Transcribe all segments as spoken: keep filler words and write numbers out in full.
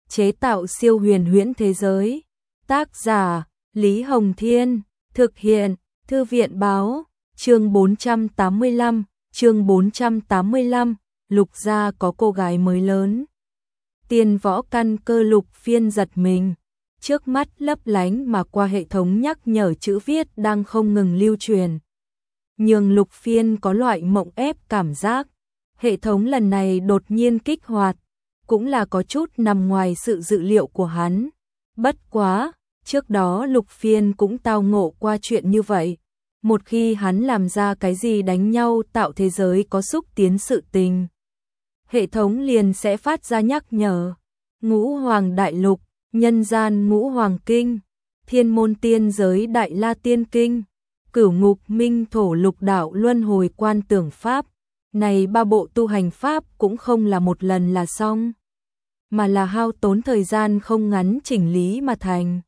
chế tạo siêu huyền huyễn thế giới. Tác giả Lý Hồng Thiên, thực hiện Thư viện Báo. Chương bốn trăm tám mươi lăm, chương bốn trăm tám mươi lăm, Lục gia có cô gái mới lớn. Tiên võ căn cơ Lục Phiên giật mình, trước mắt lấp lánh mà qua hệ thống nhắc nhở chữ viết đang không ngừng lưu truyền. Nhưng Lục Phiên có loại mộng ép cảm giác, hệ thống lần này đột nhiên kích hoạt, cũng là có chút nằm ngoài sự dự liệu của hắn. Bất quá, trước đó Lục Phiên cũng tao ngộ qua chuyện như vậy. Một khi hắn làm ra cái gì đánh nhau tạo thế giới có xúc tiến sự tình, hệ thống liền sẽ phát ra nhắc nhở. Ngũ Hoàng Đại Lục, Nhân gian Ngũ Hoàng Kinh, Thiên môn tiên giới Đại La Tiên Kinh, Cửu Ngục Minh Thổ Lục Đạo Luân Hồi Quan Tưởng Pháp. Này ba bộ tu hành pháp cũng không là một lần là xong, mà là hao tốn thời gian không ngắn chỉnh lý mà thành.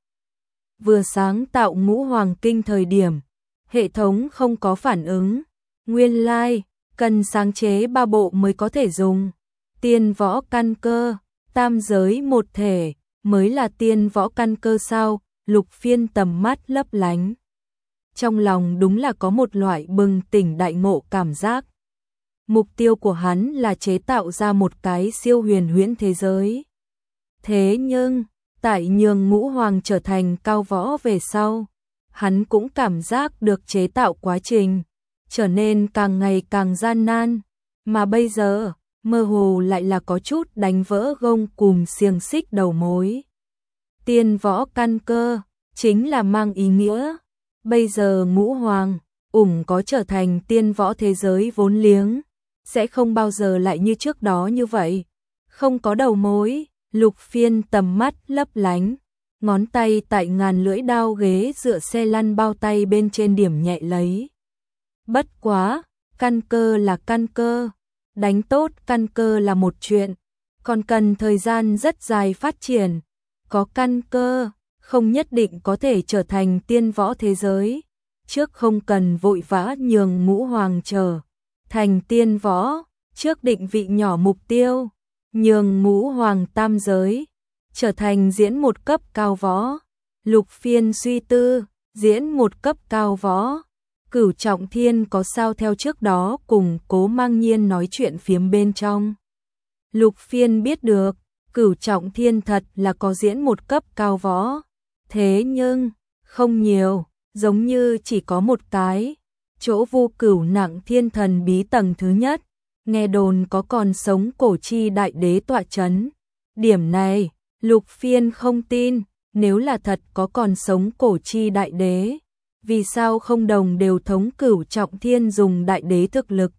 Vừa sáng tạo Ngũ Hoàng Kinh thời điểm, hệ thống không có phản ứng. Nguyên lai, like, cần sáng chế ba bộ mới có thể dùng. Tiên võ căn cơ, tam giới một thể, mới là tiên võ căn cơ sao? Lục Phiên tầm mắt lấp lánh. Trong lòng đúng là có một loại bừng tỉnh đại ngộ cảm giác. Mục tiêu của hắn là chế tạo ra một cái siêu huyền huyễn thế giới. Thế nhưng, tại nhường Ngũ Hoàng trở thành cao võ về sau, hắn cũng cảm giác được chế tạo quá trình trở nên càng ngày càng gian nan, mà bây giờ, mơ hồ lại là có chút đánh vỡ gông cùm xiềng xích đầu mối. Tiên võ căn cơ, chính là mang ý nghĩa, bây giờ Ngũ Hoàng, ủng có trở thành tiên võ thế giới vốn liếng, sẽ không bao giờ lại như trước đó như vậy, không có đầu mối. Lục Phiên tầm mắt lấp lánh, ngón tay tại ngàn lưỡi đao ghế dựa xe lăn bao tay bên trên điểm nhẹ lấy. Bất quá, căn cơ là căn cơ, đánh tốt căn cơ là một chuyện, còn cần thời gian rất dài phát triển. Có căn cơ, không nhất định có thể trở thành tiên võ thế giới, trước không cần vội vã nhường Ngũ Hoàng trở thành tiên võ, trước định vị nhỏ mục tiêu, nhường Ngũ Hoàng tam giới trở thành diễn một cấp cao võ. Lục Phiên suy tư, diễn một cấp cao võ, Cửu Trọng Thiên có sao theo trước đó cùng Cố Mang Nhiên nói chuyện phiếm bên trong. Lục Phiên biết được, Cửu Trọng Thiên thật là có diễn một cấp cao võ, thế nhưng, không nhiều, giống như chỉ có một cái. Chỗ Vu Cửu Nặng Thiên Thần bí tầng thứ nhất, nghe đồn có còn sống cổ chi đại đế tọa chấn. Điểm này, Lục Phiên không tin, nếu là thật có còn sống cổ chi đại đế, vì sao không đồng đều thống Cửu Trọng Thiên dùng đại đế thực lực?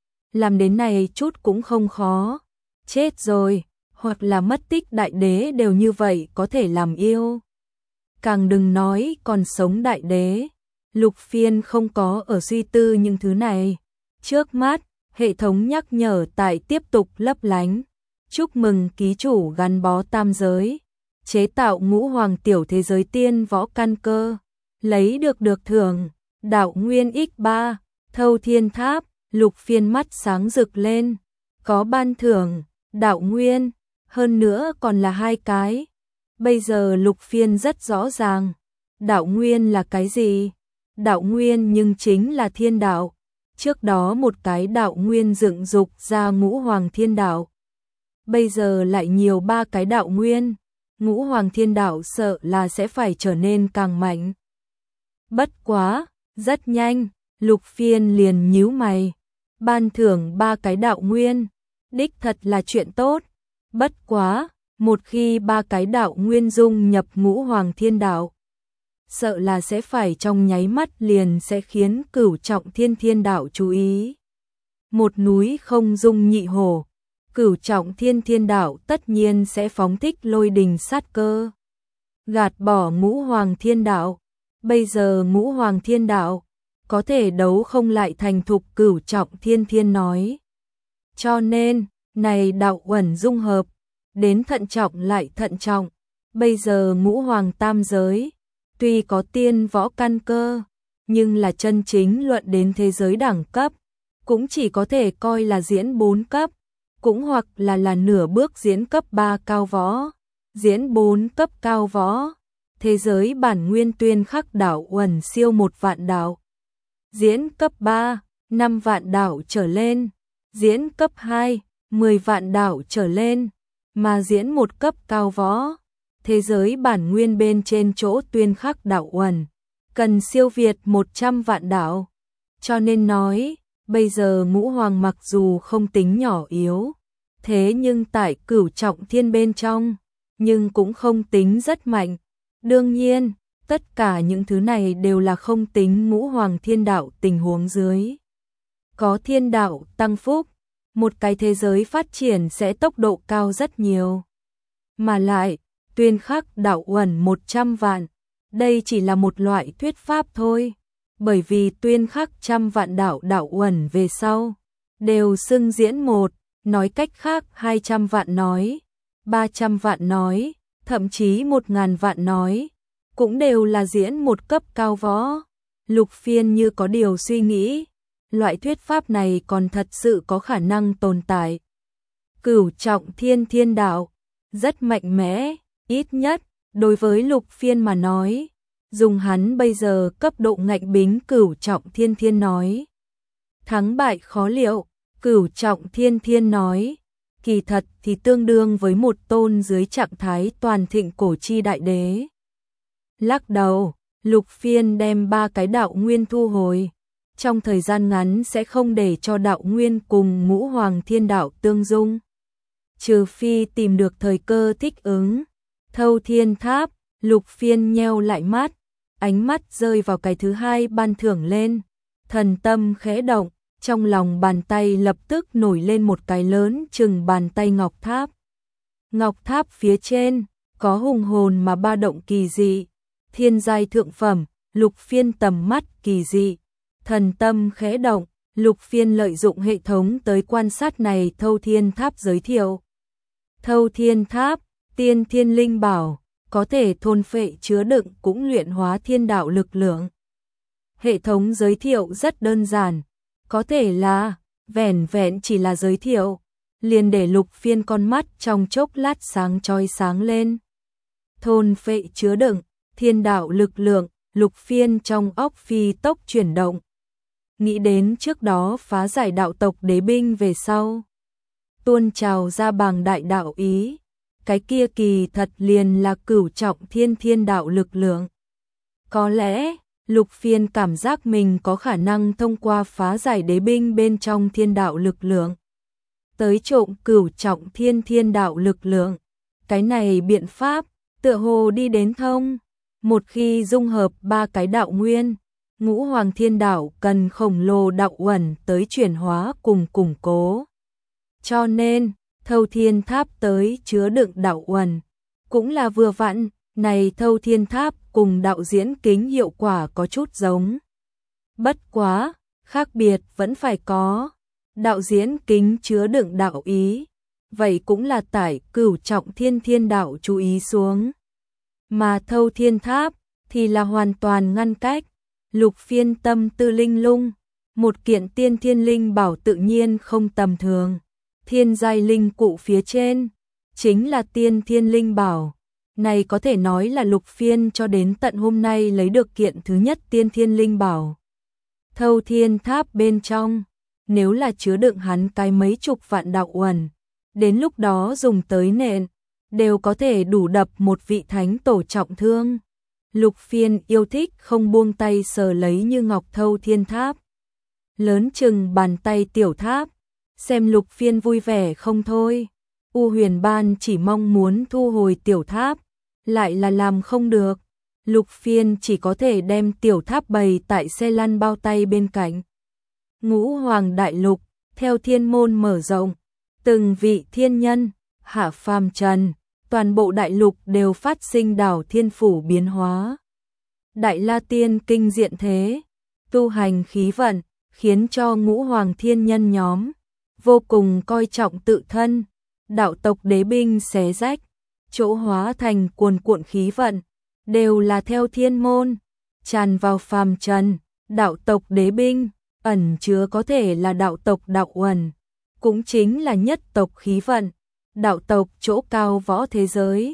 Làm đến này chút cũng không khó, chết rồi, hoặc là mất tích đại đế đều như vậy có thể làm yêu. Càng đừng nói còn sống đại đế. Lục Phiên không có ở suy tư những thứ này. Trước mắt, hệ thống nhắc nhở tại tiếp tục lấp lánh. Chúc mừng ký chủ gắn bó tam giới, chế tạo Ngũ Hoàng tiểu thế giới tiên võ căn cơ, lấy được được thưởng, đạo nguyên ích ba, Thâu Thiên Tháp. Lục Phiên mắt sáng rực lên, có ban thưởng, đạo nguyên, hơn nữa còn là hai cái. Bây giờ Lục Phiên rất rõ ràng, đạo nguyên là cái gì? Đạo nguyên nhưng chính là thiên đạo. Trước đó một cái đạo nguyên dựng dục ra Ngũ Hoàng thiên đạo, bây giờ lại nhiều ba cái đạo nguyên, Ngũ Hoàng thiên đạo sợ là sẽ phải trở nên càng mạnh. Bất quá, rất nhanh, Lục Phiên liền nhíu mày, ban thưởng ba cái đạo nguyên, đích thật là chuyện tốt. Bất quá, một khi ba cái đạo nguyên dung nhập Ngũ Hoàng thiên đạo, sợ là sẽ phải trong nháy mắt liền sẽ khiến Cửu Trọng Thiên thiên đạo chú ý. Một núi không dung nhị hổ, Cửu Trọng Thiên thiên đạo tất nhiên sẽ phóng thích lôi đình sát cơ, gạt bỏ Ngũ Hoàng thiên đạo. Bây giờ Ngũ Hoàng thiên đạo có thể đấu không lại thành thục, Cửu Trọng Thiên thiên nói. Cho nên, này đạo uẩn dung hợp, đến thận trọng lại thận trọng. Bây giờ Ngũ Hoàng tam giới, tuy có tiên võ căn cơ, nhưng là chân chính luận đến thế giới đẳng cấp, cũng chỉ có thể coi là diễn bốn cấp, cũng hoặc là là nửa bước diễn cấp ba cao võ. diễn bốn cấp cao võ, thế giới bản nguyên tuyên khắc đạo uẩn siêu một vạn đạo. Diễn cấp ba, năm vạn đạo trở lên, diễn cấp hai, mười vạn đạo trở lên, mà diễn một cấp cao võ, thế giới bản nguyên bên trên chỗ tuyên khắc đạo uẩn, cần siêu việt một trăm vạn đạo. Cho nên nói, bây giờ Ngũ Hoàng mặc dù không tính nhỏ yếu, thế nhưng tại Cửu Trọng Thiên bên trong, nhưng cũng không tính rất mạnh. Đương nhiên, tất cả những thứ này đều là không tính Ngũ Hoàng Thiên Đạo tình huống dưới. Có thiên đạo tăng phúc, một cái thế giới phát triển sẽ tốc độ cao rất nhiều. Mà lại, tuyên khắc đạo uẩn một trăm vạn, đây chỉ là một loại thuyết pháp thôi. Bởi vì tuyên khắc trăm vạn đạo đạo uẩn về sau, đều xưng diễn một, nói cách khác hai trăm vạn nói, ba trăm vạn nói, thậm chí một ngàn vạn nói, cũng đều là diễn một cấp cao võ. Lục Phiên như có điều suy nghĩ, loại thuyết pháp này còn thật sự có khả năng tồn tại. Cửu Trọng Thiên Thiên Đạo, rất mạnh mẽ, ít nhất, đối với Lục Phiên mà nói. Dùng hắn bây giờ cấp độ ngạnh bính Cửu Trọng Thiên Thiên nói. Thắng bại khó liệu, Cửu Trọng Thiên Thiên nói. Kỳ thật thì tương đương với một tôn dưới trạng thái toàn thịnh cổ chi đại đế. Lắc đầu, Lục Phiên đem ba cái đạo nguyên thu hồi. Trong thời gian ngắn sẽ không để cho đạo nguyên cùng Ngũ Hoàng Thiên Đạo tương dung. Trừ phi tìm được thời cơ thích ứng. Thâu Thiên Tháp, Lục Phiên nheo lại mắt. Ánh mắt rơi vào cái thứ hai ban thưởng lên, thần tâm khẽ động, trong lòng bàn tay lập tức nổi lên một cái lớn chừng bàn tay ngọc tháp. Ngọc tháp phía trên, có hùng hồn mà ba động kỳ dị, thiên giai thượng phẩm, Lục Phiên tầm mắt kỳ dị, thần tâm khẽ động, Lục Phiên lợi dụng hệ thống tới quan sát này Thâu Thiên Tháp giới thiệu. Thâu Thiên Tháp, tiên thiên linh bảo, có thể thôn phệ chứa đựng cũng luyện hóa thiên đạo lực lượng. Hệ thống giới thiệu rất đơn giản, có thể là vẻn vẹn chỉ là giới thiệu, liền để Lục Phiên con mắt trong chốc lát sáng chói sáng lên. Thôn phệ chứa đựng thiên đạo lực lượng, Lục Phiên trong óc phi tốc chuyển động. Nghĩ đến trước đó phá giải đạo tộc đế binh về sau, tuôn trào ra bàng đại đạo ý. Cái kia kỳ thật liền là Cửu Trọng Thiên Thiên Đạo lực lượng. Có lẽ, Lục Phiên cảm giác mình có khả năng thông qua phá giải đế binh bên trong thiên đạo lực lượng, tới trộm Cửu Trọng Thiên Thiên Đạo lực lượng. Cái này biện pháp, tựa hồ đi đến thông. Một khi dung hợp ba cái đạo nguyên, Ngũ Hoàng Thiên Đạo cần khổng lồ đạo uẩn tới chuyển hóa cùng củng cố. Cho nên, Thâu Thiên Tháp tới chứa đựng đạo uẩn, cũng là vừa vặn. Này Thâu Thiên Tháp cùng đạo diễn kính hiệu quả có chút giống. Bất quá, khác biệt vẫn phải có. Đạo diễn kính chứa đựng đạo ý, vậy cũng là tải Cửu Trọng Thiên Thiên Đạo chú ý xuống. Mà Thâu Thiên Tháp thì là hoàn toàn ngăn cách. Lục Phiên tâm tư linh lung, một kiện tiên thiên linh bảo tự nhiên không tầm thường. Thiên giai linh cụ phía trên, chính là tiên thiên linh bảo. Này có thể nói là Lục Phiên cho đến tận hôm nay lấy được kiện thứ nhất tiên thiên linh bảo. Thâu Thiên Tháp bên trong, nếu là chứa đựng hắn cái mấy chục vạn đạo uẩn, đến lúc đó dùng tới nện, đều có thể đủ đập một vị thánh tổ trọng thương. Lục Phiên yêu thích không buông tay sờ lấy như ngọc Thâu Thiên Tháp. Lớn chừng bàn tay tiểu tháp, xem Lục Phiên vui vẻ không thôi. U Huyền Ban chỉ mong muốn thu hồi tiểu tháp, lại là làm không được. Lục Phiên chỉ có thể đem tiểu tháp bày tại xe lăn bao tay bên cạnh. Ngũ Hoàng Đại Lục, theo thiên môn mở rộng, từng vị thiên nhân, hạ phàm trần, toàn bộ đại lục đều phát sinh đảo thiên phủ biến hóa. Đại La Tiên kinh diện thế, tu hành khí vận, khiến cho Ngũ Hoàng thiên nhân nhóm vô cùng coi trọng tự thân. Đạo tộc đế binh xé rách, chỗ hóa thành cuồn cuộn khí vận, đều là theo thiên môn tràn vào phàm trần. Đạo tộc đế binh ẩn chứa có thể là đạo tộc đạo uẩn, cũng chính là nhất tộc khí vận. Đạo tộc chỗ cao võ thế giới,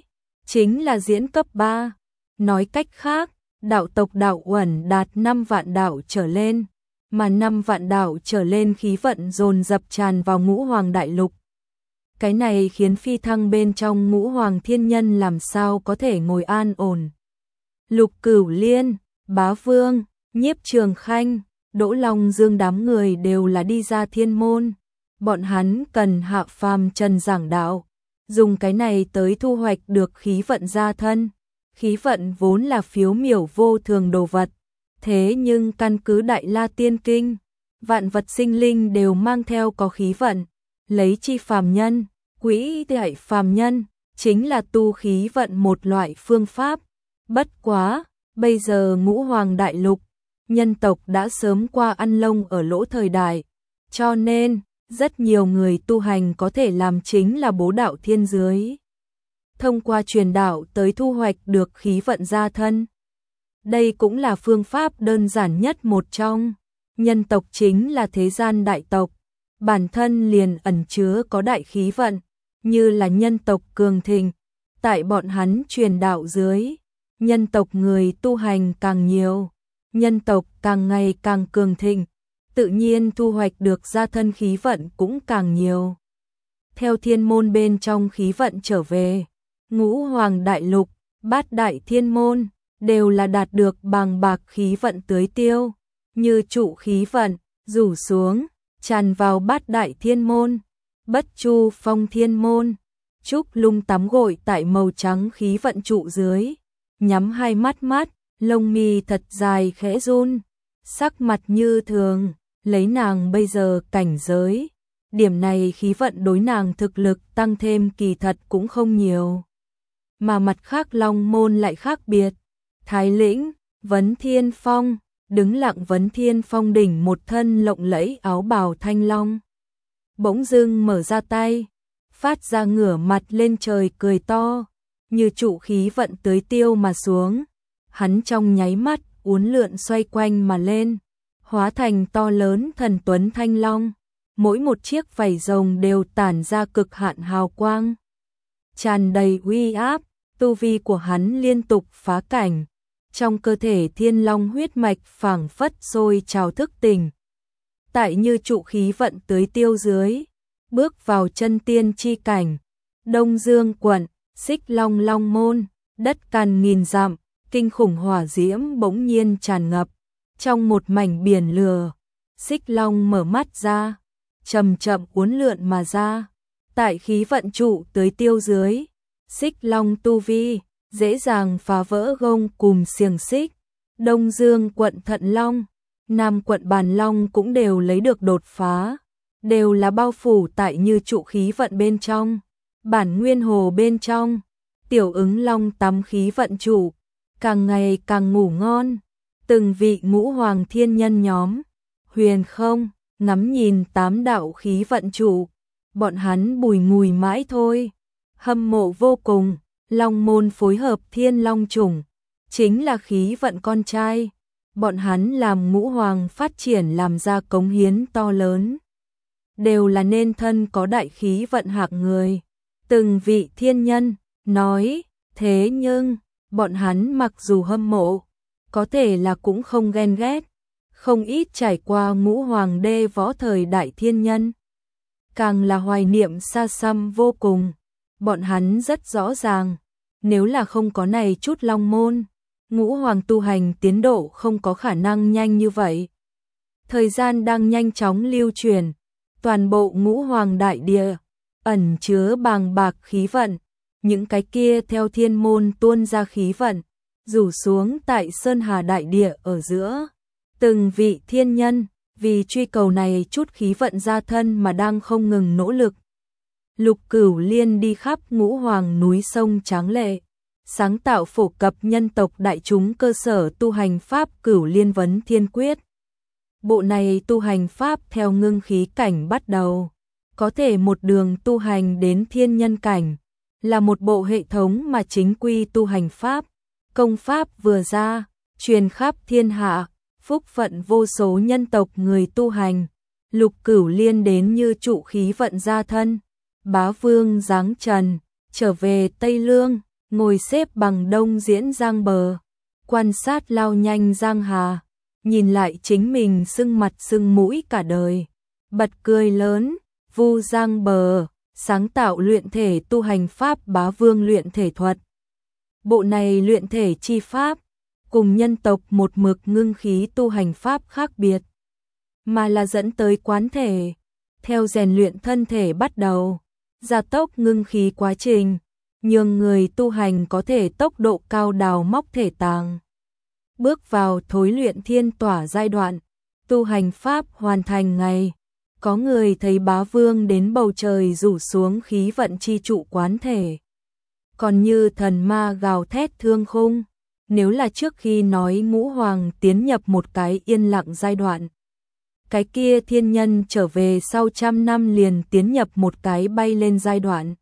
chính là diễn cấp ba. Nói cách khác, đạo tộc đạo uẩn đạt năm vạn đạo trở lên, mà năm vạn đạo trở lên khí vận dồn dập tràn vào ngũ hoàng đại lục. Cái này khiến phi thăng bên trong ngũ hoàng thiên nhân làm sao có thể ngồi an ổn. Lục Cửu Liên, Bá Vương, Nhiếp Trường Khanh, Đỗ Long Dương đám người đều là đi ra thiên môn. Bọn hắn cần hạ phàm trần giảng đạo, dùng cái này tới thu hoạch được khí vận gia thân. Khí vận vốn là phiếu miểu vô thường đồ vật, thế nhưng căn cứ Đại La Tiên Kinh, vạn vật sinh linh đều mang theo có khí vận, lấy chi phàm nhân, quỹ đại phàm nhân, chính là tu khí vận một loại phương pháp. Bất quá, bây giờ ngũ hoàng đại lục, nhân tộc đã sớm qua ăn lông ở lỗ thời đại, cho nên, rất nhiều người tu hành có thể làm chính là bố đạo thiên giới. Thông qua truyền đạo tới thu hoạch được khí vận gia thân. Đây cũng là phương pháp đơn giản nhất một trong. Nhân tộc chính là thế gian đại tộc, bản thân liền ẩn chứa có đại khí vận, như là nhân tộc cường thịnh. Tại bọn hắn truyền đạo dưới, nhân tộc người tu hành càng nhiều, nhân tộc càng ngày càng cường thịnh, tự nhiên thu hoạch được gia thân khí vận cũng càng nhiều. Theo thiên môn bên trong khí vận trở về, ngũ hoàng đại lục, bát đại thiên môn, đều là đạt được bàng bạc khí vận tưới tiêu, như trụ khí vận, rủ xuống, tràn vào bát đại thiên môn, bất chu phong thiên môn. Trúc Lung tắm gội tại màu trắng khí vận trụ dưới, nhắm hai mắt mắt, lông mi thật dài khẽ run, sắc mặt như thường, lấy nàng bây giờ cảnh giới. Điểm này khí vận đối nàng thực lực tăng thêm kỳ thật cũng không nhiều. Mà mặt khác Long môn lại khác biệt. Thái Lĩnh, Vấn Thiên Phong, đứng lặng Vấn Thiên Phong đỉnh một thân lộng lẫy áo bào thanh long. Bỗng dưng mở ra tay, phát ra ngửa mặt lên trời cười to, như trụ khí vận tưới tiêu mà xuống. Hắn trong nháy mắt uốn lượn xoay quanh mà lên, hóa thành to lớn thần tuấn thanh long. Mỗi một chiếc vảy rồng đều tản ra cực hạn hào quang, tràn đầy uy áp. Tu vi của hắn liên tục phá cảnh, trong cơ thể thiên long huyết mạch phảng phất sôi trào thức tỉnh. Tại như trụ khí vận tưới tiêu dưới, bước vào chân tiên chi cảnh. Đông Dương quận, Xích Long Long môn, đất cằn nghìn dặm, kinh khủng hỏa diễm bỗng nhiên tràn ngập. Trong một mảnh biển lửa, Xích Long mở mắt ra, chậm chậm uốn lượn mà ra. Tại khí vận trụ tưới tiêu dưới, Xích Long tu vi dễ dàng phá vỡ gông cùm xiềng xích. Đông Dương quận Thận Long, Nam quận Bàn Long cũng đều lấy được đột phá, đều là bao phủ tại như trụ khí vận bên trong. Bản nguyên hồ bên trong, Tiểu Ứng Long tắm khí vận trụ, càng ngày càng ngủ ngon. Từng vị ngũ hoàng thiên nhân nhóm, huyền không, ngắm nhìn tám đạo khí vận trụ, bọn hắn bùi ngùi mãi thôi. Hâm mộ vô cùng, Long môn phối hợp thiên long chủng, chính là khí vận con trai. Bọn hắn làm ngũ hoàng phát triển làm ra cống hiến to lớn, đều là nên thân có đại khí vận hạng người. Từng vị thiên nhân nói, thế nhưng, bọn hắn mặc dù hâm mộ, có thể là cũng không ghen ghét. Không ít trải qua ngũ hoàng đê võ thời đại thiên nhân, càng là hoài niệm xa xăm vô cùng. Bọn hắn rất rõ ràng, nếu là không có này chút long môn, ngũ hoàng tu hành tiến độ không có khả năng nhanh như vậy. Thời gian đang nhanh chóng lưu truyền, toàn bộ ngũ hoàng đại địa, ẩn chứa bàng bạc khí vận, những cái kia theo thiên môn tuôn ra khí vận, rủ xuống tại Sơn Hà đại địa ở giữa. Từng vị thiên nhân, vì truy cầu này chút khí vận gia thân mà đang không ngừng nỗ lực. Lục Cửu Liên đi khắp ngũ hoàng núi sông tráng lệ, sáng tạo phổ cập nhân tộc đại chúng cơ sở tu hành pháp Cửu Liên Vấn Thiên Quyết. Bộ này tu hành pháp theo ngưng khí cảnh bắt đầu, có thể một đường tu hành đến thiên nhân cảnh, là một bộ hệ thống mà chính quy tu hành pháp. Công pháp vừa ra, truyền khắp thiên hạ, phúc phận vô số nhân tộc người tu hành. Lục Cửu Liên đến như trụ khí vận gia thân, Bá Vương giáng trần, trở về Tây Lương, ngồi xếp bằng đông diễn giang bờ, quan sát lao nhanh giang hà, nhìn lại chính mình sưng mặt sưng mũi cả đời, bật cười lớn, vu giang bờ, sáng tạo luyện thể tu hành pháp Bá Vương luyện thể thuật. Bộ này luyện thể chi pháp, cùng nhân tộc một mực ngưng khí tu hành pháp khác biệt, mà là dẫn tới quán thể, theo rèn luyện thân thể bắt đầu, gia tốc ngưng khí quá trình, nhường người tu hành có thể tốc độ cao đào móc thể tàng. Bước vào thối luyện thiên tỏa giai đoạn, tu hành pháp hoàn thành ngày, có người thấy Bá Vương đến bầu trời rủ xuống khí vận chi trụ quán thể. Còn như thần ma gào thét thương khung, nếu là trước khi nói ngũ hoàng tiến nhập một cái yên lặng giai đoạn, cái kia thiên nhân trở về sau trăm năm liền tiến nhập một cái bay lên giai đoạn.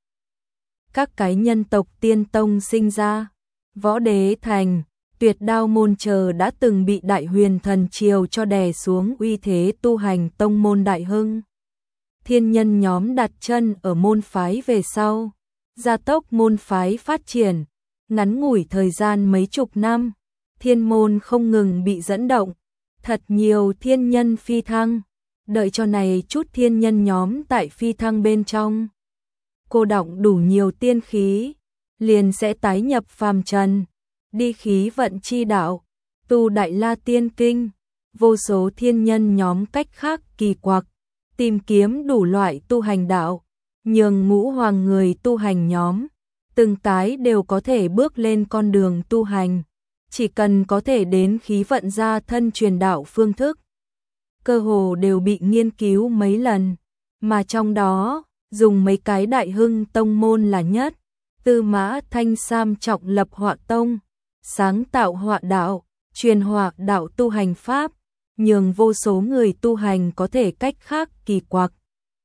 Các cái nhân tộc tiên tông sinh ra, võ đế thành, tuyệt đao môn chờ đã từng bị đại huyền thần triều cho đè xuống uy thế tu hành tông môn đại hưng. Thiên nhân nhóm đặt chân ở môn phái về sau, gia tốc môn phái phát triển, ngắn ngủi thời gian mấy chục năm, thiên môn không ngừng bị dẫn động, thật nhiều thiên nhân phi thăng, đợi cho này chút thiên nhân nhóm tại phi thăng bên trong. Cô đọng đủ nhiều tiên khí, liền sẽ tái nhập phàm trần, đi khí vận chi đạo, tu đại la tiên kinh, vô số thiên nhân nhóm cách khác kỳ quặc, tìm kiếm đủ loại tu hành đạo, nhường ngũ hoàng người tu hành nhóm, từng cái đều có thể bước lên con đường tu hành, chỉ cần có thể đến khí vận gia thân truyền đạo phương thức. Cơ hồ đều bị nghiên cứu mấy lần, mà trong đó, dùng mấy cái đại hưng tông môn là nhất, Tư Mã Thanh Sam trọng lập họa tông, sáng tạo họa đạo, truyền họa đạo tu hành pháp, nhường vô số người tu hành có thể cách khác kỳ quặc.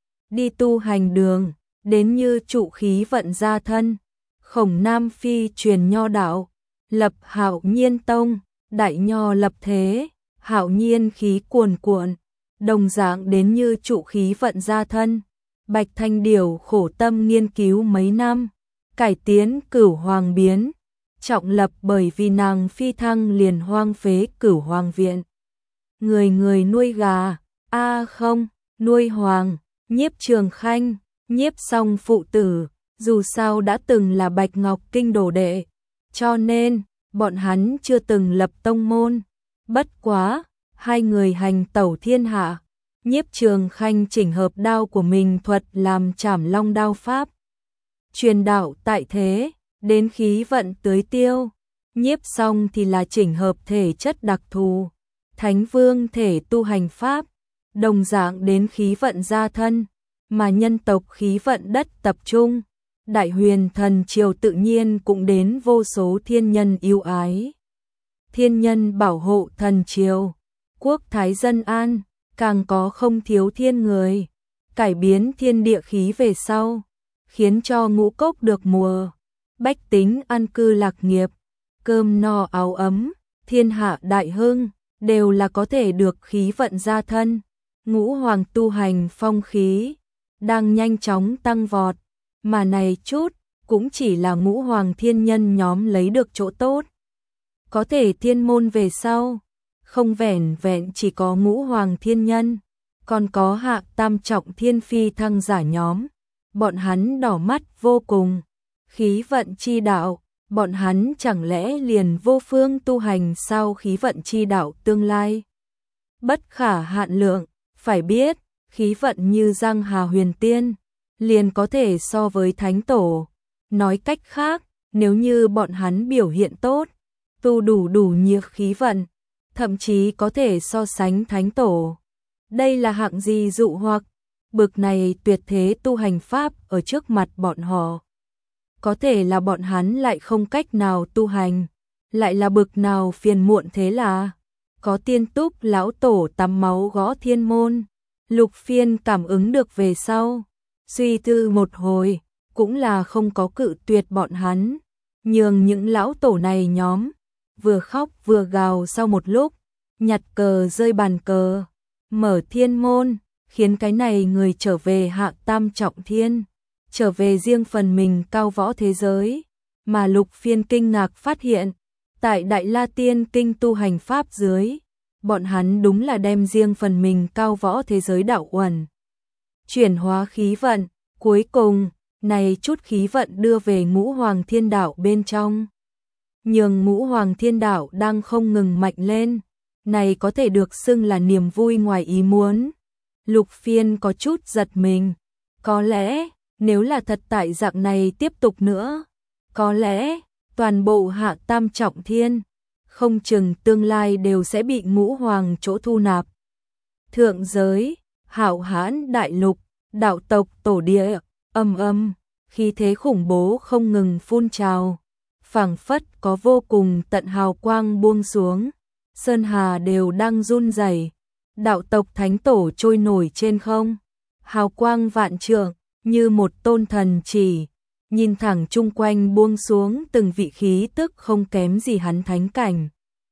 Đi tu hành đường, đến như trụ khí vận gia thân, Khổng Nam Phi truyền nho đạo, lập Hạo Nhiên tông, đại nho lập thế, Hạo Nhiên khí cuồn cuộn, đồng dạng đến như trụ khí vận gia thân. Bạch Thanh Điểu khổ tâm nghiên cứu mấy năm, cải tiến Cửu Hoàng biến, trọng lập bởi vì nàng phi thăng liền hoang phế Cửu Hoàng viện. Người người nuôi gà, a à không, nuôi hoàng, Nhiếp Trường Khanh, Nhiếp Song phụ tử, dù sao đã từng là Bạch Ngọc Kinh đồ đệ, cho nên bọn hắn chưa từng lập tông môn. Bất quá, hai người hành tẩu thiên hạ, Nhiếp Trường Khanh chỉnh hợp đao của mình thuật làm Trảm Long đao pháp, truyền đạo tại thế, đến khí vận tưới tiêu. Nhiếp Song thì là chỉnh hợp thể chất đặc thù, Thánh Vương thể tu hành pháp, đồng dạng đến khí vận gia thân, mà nhân tộc khí vận đất tập trung, đại huyền thần triều tự nhiên cũng đến vô số thiên nhân yêu ái. Thiên nhân bảo hộ thần triều, quốc thái dân an, càng có không thiếu thiên người, cải biến thiên địa khí về sau, khiến cho ngũ cốc được mùa, bách tính an cư lạc nghiệp, cơm no áo ấm, thiên hạ đại hưng, đều là có thể được khí vận gia thân. Ngũ hoàng tu hành phong khí đang nhanh chóng tăng vọt, mà này chút cũng chỉ là ngũ hoàng thiên nhân nhóm lấy được chỗ tốt. Có thể thiên môn về sau, không vẻn vẹn chỉ có ngũ hoàng thiên nhân, còn có hạ tam trọng thiên phi thăng giả nhóm, bọn hắn đỏ mắt vô cùng. Khí vận chi đạo, bọn hắn chẳng lẽ liền vô phương tu hành sao? Khí vận chi đạo tương lai bất khả hạn lượng, phải biết, khí vận như Giang Hà Huyền Tiên, liền có thể so với Thánh Tổ. Nói cách khác, nếu như bọn hắn biểu hiện tốt, tu đủ đủ nhiều khí vận, thậm chí có thể so sánh Thánh Tổ. Đây là hạng gì dụ hoặc, bực này tuyệt thế tu hành pháp ở trước mặt bọn họ. Có thể là bọn hắn lại không cách nào tu hành, lại là bực nào phiền muộn thế là. Có tiên túc lão tổ tắm máu gõ thiên môn, Lục Phiên cảm ứng được về sau, suy tư một hồi, cũng là không có cự tuyệt bọn hắn, nhường những lão tổ này nhóm, vừa khóc vừa gào sau một lúc, nhặt cờ rơi bàn cờ, mở thiên môn, khiến cái này người trở về hạ tam trọng thiên, trở về riêng phần mình cao võ thế giới, Mà Lục Phiên kinh ngạc phát hiện, tại Đại La Tiên Kinh tu hành pháp dưới, bọn hắn đúng là đem riêng phần mình cao võ thế giới đạo uẩn. Chuyển hóa khí vận, cuối cùng, này chút khí vận đưa về ngũ hoàng thiên đạo bên trong. Nhường ngũ hoàng thiên đạo đang không ngừng mạnh lên, này có thể được xưng là niềm vui ngoài ý muốn. Lục Phiên có chút giật mình, có lẽ, nếu là thật tại dạng này tiếp tục nữa, có lẽ, toàn bộ hạ tam trọng thiên, không chừng tương lai đều sẽ bị ngũ hoàng chỗ thu nạp. Thượng giới, Hạo Hãn đại lục, đạo tộc tổ địa, âm âm, khí thế khủng bố không ngừng phun trào, phảng phất có vô cùng tận hào quang buông xuống, sơn hà đều đang run rẩy. Đạo tộc thánh tổ trôi nổi trên không, hào quang vạn trượng, như một tôn thần chỉ, nhìn thẳng chung quanh buông xuống từng vị khí tức không kém gì hắn thánh cảnh.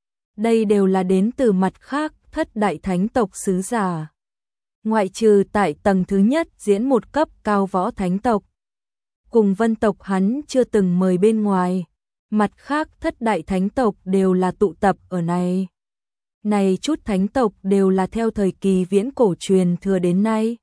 Đây đều là đến từ mặt khác thất đại thánh tộc sứ giả. Ngoại trừ tại tầng thứ nhất diễn một cấp cao võ thánh tộc, cùng vân tộc hắn chưa từng mời bên ngoài, mặt khác thất đại thánh tộc đều là tụ tập ở này. Này chút thánh tộc đều là theo thời kỳ viễn cổ truyền thừa đến nay,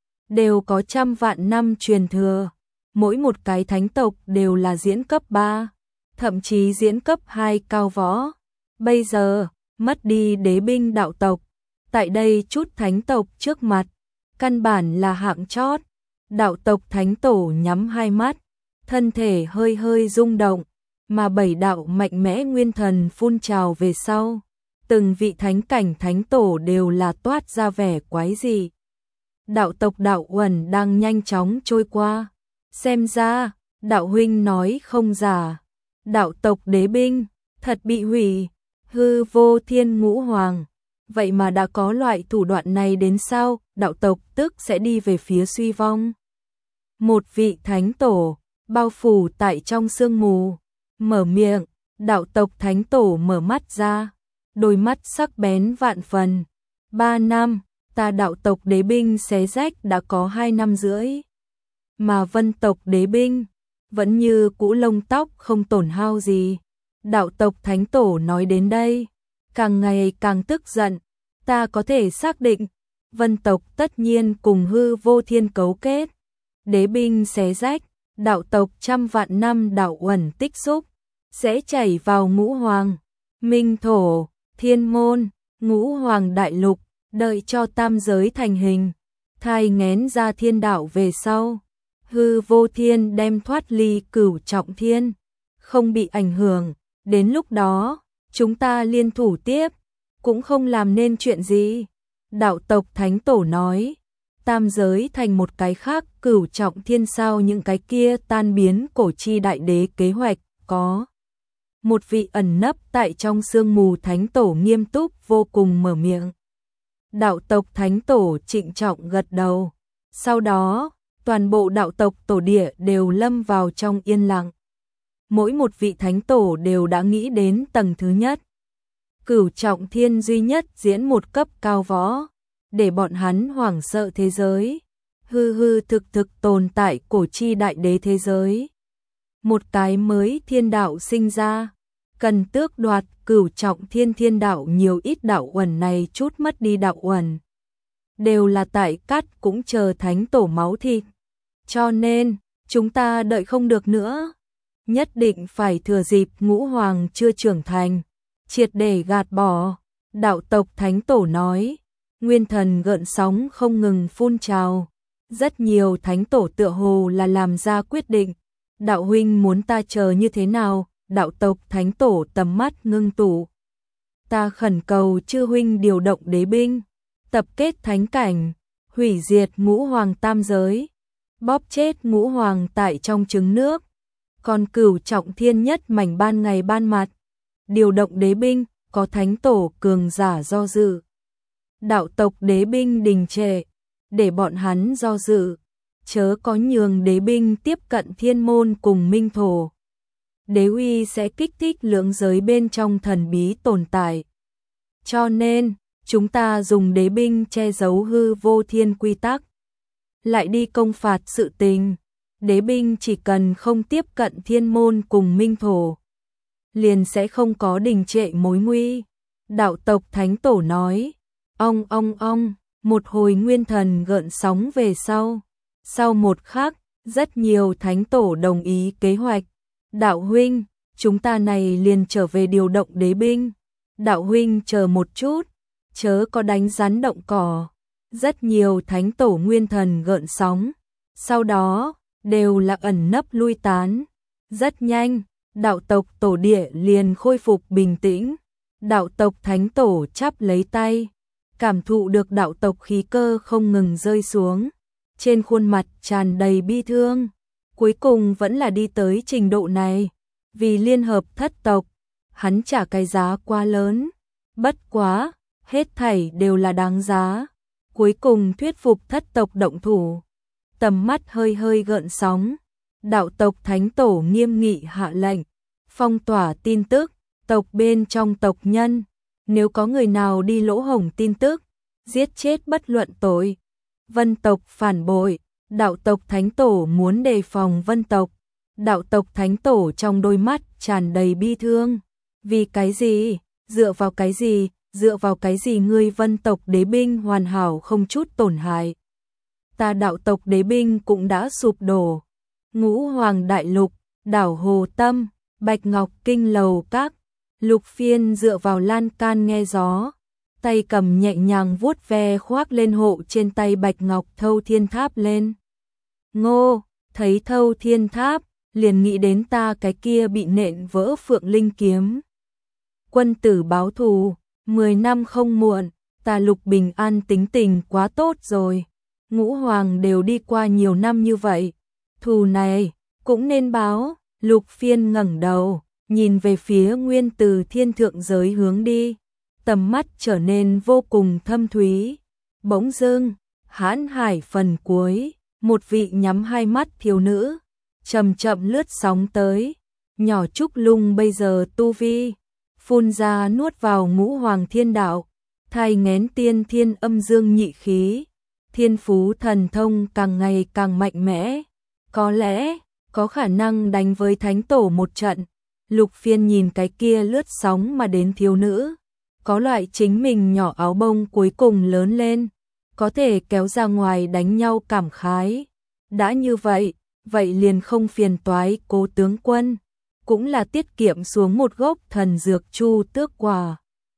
đều có trăm vạn năm truyền thừa, mỗi một cái thánh tộc đều là diễn cấp ba, thậm chí diễn cấp hai cao võ. Bây giờ, mất đi đế binh đạo tộc, tại đây chút thánh tộc trước mặt, căn bản là hạng chót. Đạo tộc thánh tổ nhắm hai mắt, thân thể hơi hơi rung động, mà bảy đạo mạnh mẽ nguyên thần phun trào về sau. Từng vị thánh cảnh thánh tổ đều là toát ra vẻ quái dị. Đạo tộc đạo uẩn đang nhanh chóng trôi qua. Xem ra, đạo huynh nói không giả. Đạo tộc đế binh, thật bị hủy. Hư vô thiên ngũ hoàng. Vậy mà đã có loại thủ đoạn này đến sao? Đạo tộc tức sẽ đi về phía suy vong. Một vị thánh tổ, bao phủ tại trong sương mù. Mở miệng, đạo tộc thánh tổ mở mắt ra. Đôi mắt sắc bén vạn phần. Ba năm, ta đạo tộc đế binh xé rách đã có hai năm rưỡi. Mà vân tộc đế binh, vẫn như cũ lông tóc không tổn hao gì. Đạo tộc thánh tổ nói đến đây, càng ngày càng tức giận. Ta có thể xác định, vân tộc tất nhiên cùng hư vô thiên cấu kết. Đế binh xé rách, đạo tộc trăm vạn năm đạo uẩn tích xúc, sẽ chảy vào ngũ hoàng, minh thổ, thiên môn, ngũ hoàng đại lục, đợi cho tam giới thành hình, thai nghén ra thiên đạo về sau. Hư vô thiên đem thoát ly cửu trọng thiên, không bị ảnh hưởng, đến lúc đó, chúng ta liên thủ tiếp, cũng không làm nên chuyện gì. Đạo tộc thánh tổ nói, tam giới thành một cái khác cửu trọng thiên sao những cái kia tan biến cổ chi đại đế kế hoạch, có. Một vị ẩn nấp tại trong sương mù thánh tổ nghiêm túc vô cùng mở miệng. Đạo tộc thánh tổ trịnh trọng gật đầu. Sau đó, toàn bộ đạo tộc tổ địa đều lâm vào trong yên lặng. Mỗi một vị thánh tổ đều đã nghĩ đến tầng thứ nhất. Cửu trọng thiên duy nhất diễn một cấp cao võ, để bọn hắn hoảng sợ thế giới. Hư hư thực thực tồn tại cổ chi đại đế thế giới. Một cái mới thiên đạo sinh ra, cần tước đoạt cửu trọng thiên thiên đạo nhiều ít đạo uẩn này chút mất đi đạo uẩn. Đều là tại cắt cũng chờ thánh tổ máu thịt. Cho nên, chúng ta đợi không được nữa. Nhất định phải thừa dịp ngũ hoàng chưa trưởng thành, triệt để gạt bỏ. Đạo tộc thánh tổ nói, nguyên thần gợn sóng không ngừng phun trào. Rất nhiều thánh tổ tựa hồ là làm ra quyết định. Đạo huynh muốn ta chờ như thế nào? Đạo tộc thánh tổ tầm mắt ngưng tụ. Ta khẩn cầu chư huynh điều động đế binh, tập kết thánh cảnh, hủy diệt ngũ hoàng tam giới, bóp chết ngũ hoàng tại trong trứng nước. Còn cửu trọng thiên nhất mảnh ban ngày ban mặt, điều động đế binh, có thánh tổ cường giả do dự. Đạo tộc đế binh đình trệ, để bọn hắn do dự, chớ có nhường đế binh tiếp cận thiên môn cùng minh thổ. Đế uy sẽ kích thích lưỡng giới bên trong thần bí tồn tại. Cho nên, chúng ta dùng đế binh che giấu hư vô thiên quy tắc. Lại đi công phạt sự tình. đế binh chỉ cần không tiếp cận thiên môn cùng minh thổ, liền sẽ không có đình trệ mối nguy. Đạo tộc thánh tổ nói, ong ong ong, một hồi nguyên thần gợn sóng về sau. Sau một khắc, rất nhiều thánh tổ đồng ý kế hoạch. Đạo huynh, chúng ta này liền trở về điều động đế binh. Đạo huynh chờ một chút, chớ có đánh rắn động cỏ. Rất nhiều thánh tổ nguyên thần gợn sóng, sau đó đều là ẩn nấp lui tán. Rất nhanh, đạo tộc tổ địa liền khôi phục bình tĩnh. Đạo tộc thánh tổ chắp lấy tay, cảm thụ được đạo tộc khí cơ không ngừng rơi xuống, trên khuôn mặt tràn đầy bi thương. Cuối cùng vẫn là đi tới trình độ này, vì liên hợp thất tộc, hắn trả cái giá quá lớn. Bất quá, hết thảy đều là đáng giá. Cuối cùng thuyết phục thất tộc động thủ. Tầm mắt hơi hơi gợn sóng, đạo tộc thánh tổ nghiêm nghị hạ lệnh, phong tỏa tin tức, tộc bên trong tộc nhân, nếu có người nào đi lỗ hổng tin tức, giết chết bất luận tội. Vân tộc phản bội, đạo tộc thánh tổ muốn đề phòng vân tộc. Đạo tộc thánh tổ trong đôi mắt tràn đầy bi thương. Vì cái gì? Dựa vào cái gì? Dựa vào cái gì ngươi vân tộc đế binh hoàn hảo không chút tổn hại? Ta đạo tộc đế binh cũng đã sụp đổ. Ngũ Hoàng Đại Lục, đảo Hồ Tâm, Bạch Ngọc Kinh Lầu Các. Lục Phiên dựa vào lan can nghe gió, tay cầm nhẹ nhàng vuốt ve khoác lên hộ trên tay Bạch Ngọc Thâu Thiên Tháp lên. Ngô, thấy Thâu Thiên Tháp, liền nghĩ đến ta cái kia bị nện vỡ Phượng Linh kiếm. Quân tử báo thù, mười năm không muộn, ta Lục Bình An tính tình quá tốt rồi. Ngũ Hoàng đều đi qua nhiều năm như vậy, thù này cũng nên báo. Lục Phiên ngẩng đầu, nhìn về phía nguyên từ thiên thượng giới hướng đi, tầm mắt trở nên vô cùng thâm thúy. Bỗng dưng, hãn hải phần cuối, một vị nhắm hai mắt thiếu nữ, chậm chậm lướt sóng tới. Nhỏ Trúc Lung bây giờ tu vi, phun ra nuốt vào ngũ hoàng thiên đạo, thai nghén tiên thiên âm dương nhị khí, thiên phú thần thông càng ngày càng mạnh mẽ, có lẽ có khả năng đánh với thánh tổ một trận. Lục Phiên nhìn cái kia lướt sóng mà đến thiếu nữ, có loại chính mình nhỏ áo bông cuối cùng lớn lên, có thể kéo ra ngoài đánh nhau cảm khái. Đã như vậy, vậy liền không phiền toái Cố tướng quân, cũng là tiết kiệm xuống một gốc thần dược chu tước quả.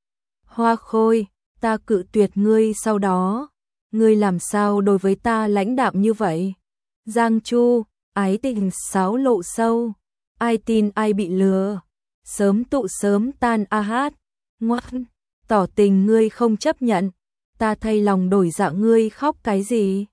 Hoa Khôi, ta cự tuyệt ngươi sau đó, ngươi làm sao đối với ta lãnh đạm như vậy? Giang Chu, ái tình xáo lộ sâu, ai tin ai bị lừa, sớm tụ sớm tan a hát. Ngoan, tỏ tình ngươi không chấp nhận, ta thay lòng đổi dạ ngươi khóc cái gì?